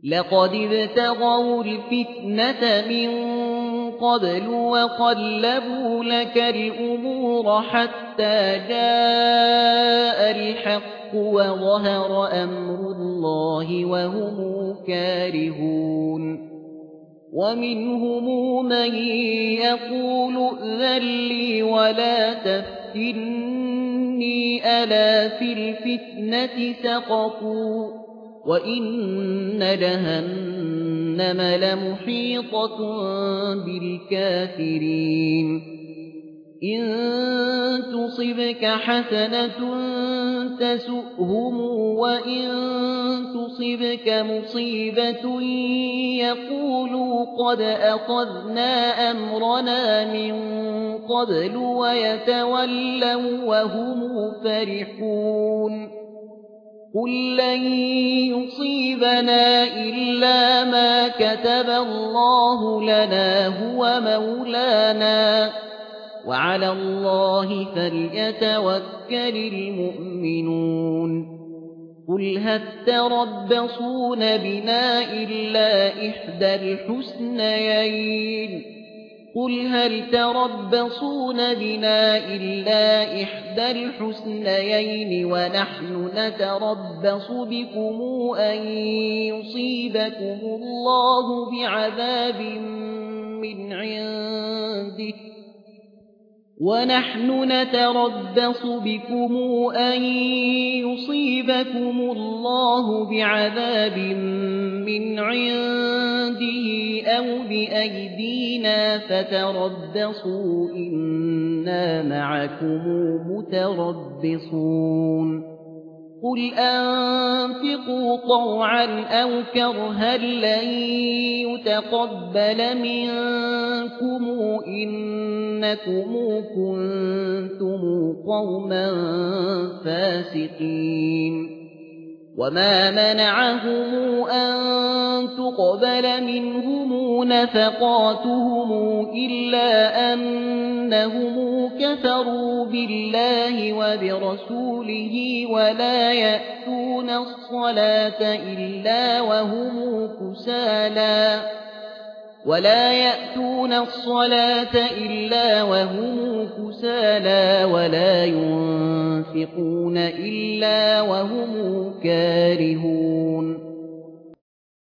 لقد ابتغوا الفتنة من قبل وقلبوا لك الأمور حتى جاء الحق وظهر أمر الله وهم كارهون ومنهم من يقول ائذن لي ولا تفتني ألا في الفتنة سقطوا وإن جهنم لمحيطة بالكافرين إن تصبك حسنة تسؤهم وإن تصبك مصيبة يقولوا قد أخذنا أمرنا من قبل ويتولوا وهم فرحون قل لن يصيبنا إلا ما كتب الله لنا هو مولانا وعلى الله فليتوكل المؤمنون قل هل تربصون بنا إلا إحدى الحسنيين ونحن نتربص بكم أن يصيبكم الله بعذاب من عنده أو بأيدينا فتربصوا إنا معكم متربصون قل أنفقوا طوعا أو كرها لن يتقبل منكم إنكم كنتم قوما فاسقين وما منعهم أن تقبل منهم نفقاتهم إلا أنهم كفروا بالله وبرسوله ولا يأتون الصلاة إلا وهم كسالى ولا ينفقون إلا وهم كارهون